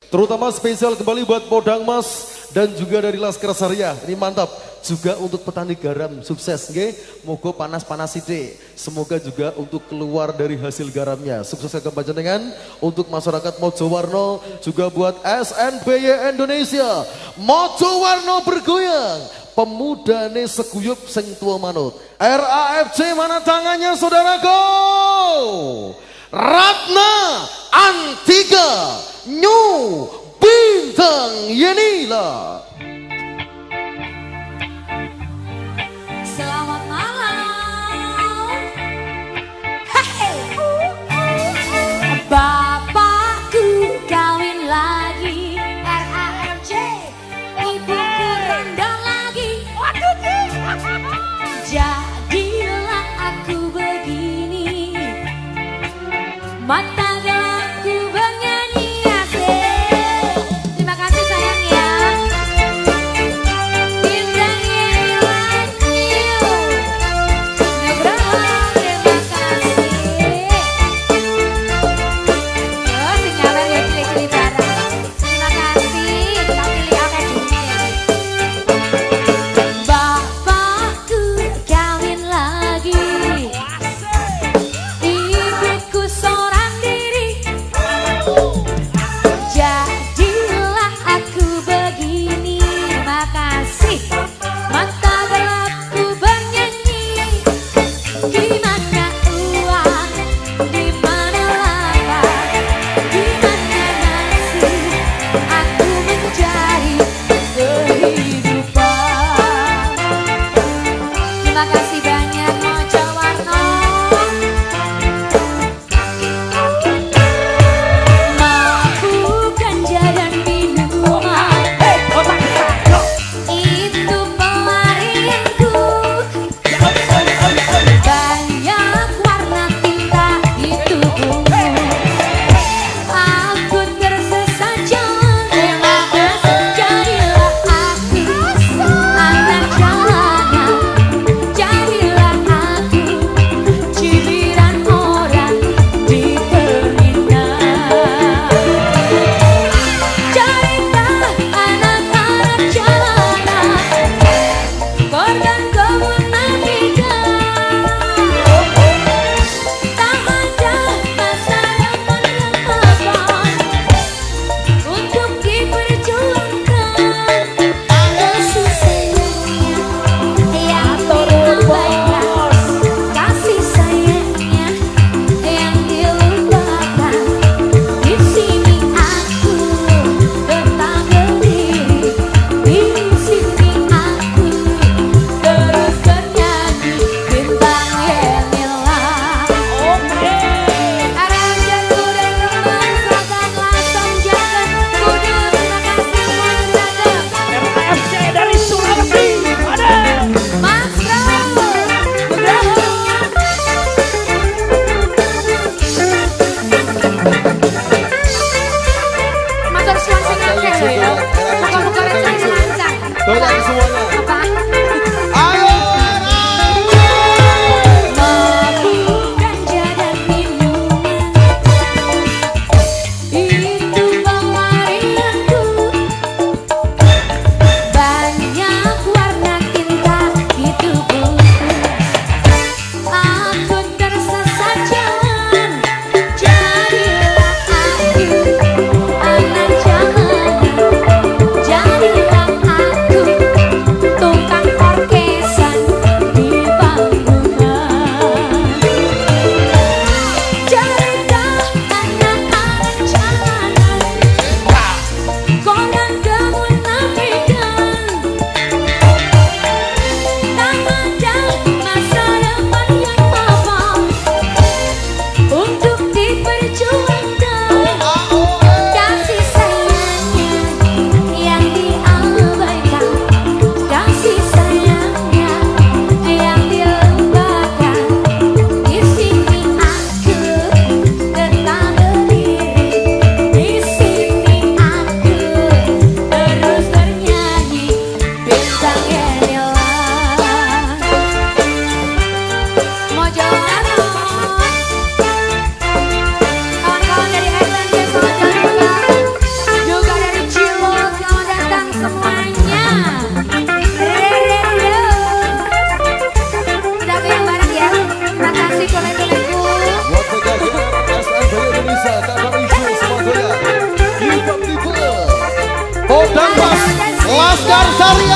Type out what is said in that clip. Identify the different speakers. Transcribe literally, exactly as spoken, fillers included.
Speaker 1: Terutama spesial kembali buat Podang Mas dan juga dari Laskar Syariah. Ini mantap. Juga untuk petani garam sukses nggih. Moga panas-panas sithik. Semoga juga untuk keluar dari hasil garamnya. Sukses kagem panjenengan untuk masyarakat Mojowarno, juga buat S N B Y Indonesia. Mojowarno bergoyang. Pemudane seguyup sing tua manut. R A F C mana tangannya saudaraku? Ratna Antika New Bintang Yenila.
Speaker 2: Selamat malam. Hey. Bapakku kawin lagi, R A F C. Ibuku rendang lagi. Waduh. Jadilah aku begini. Mata gelapku bernyanyi asik. Terima kasih sayang ya. Bintang Yenila New. Nugroho, terima kasih. Oh, si nyawer ya cilik-cilik barang. Terima kasih. Kita pilih apa dulu ya. Bapakku kawin lagi. Ibuku seorang diri. Jadilah aku begini. Makasih. Mata gelapku bernyanyi. Di mana uang, di mana lapar, di mana nasi, aku mencari kehidupan. Terima kasih banyak Mojowarno. Mabuk ganja dan minuman, itu pelarianku. Banyak warna tinta di tubuhmu. Aku tersesat jalan. Jadilah aku anak jalanan. Jadilah aku cibiran orang di terminal. Jadilah anak-anak jalanan, korban kemunafikan. Tak ada masa yang menentukan untuk diperjuangkan. Kasih sayangnya yang diabaikan, kasih sayangnya yang dilupakan. Di sini aku tetap berdiri. Di sini aku terus bernyanyi. Bintang Yenila. Arahku dan teman selatan langsung jagat. Kudus makasih mendadak.
Speaker 3: R A F C dari Sulawesi. Ada.
Speaker 2: Mas Bro, Nugroho. Matur suwun sing akeh lho ya. Muga-muga rezeki lancar.
Speaker 1: Banyak semuanya.
Speaker 2: Apa?
Speaker 1: Ayo.
Speaker 2: Mabuk ganja dan minuman, itu pelarianku. Banyak warna tinta di tubuhku. Aku tersesat jalan. Jadilah aku anak jalanan. Jadilah aku
Speaker 1: Laskar Saria.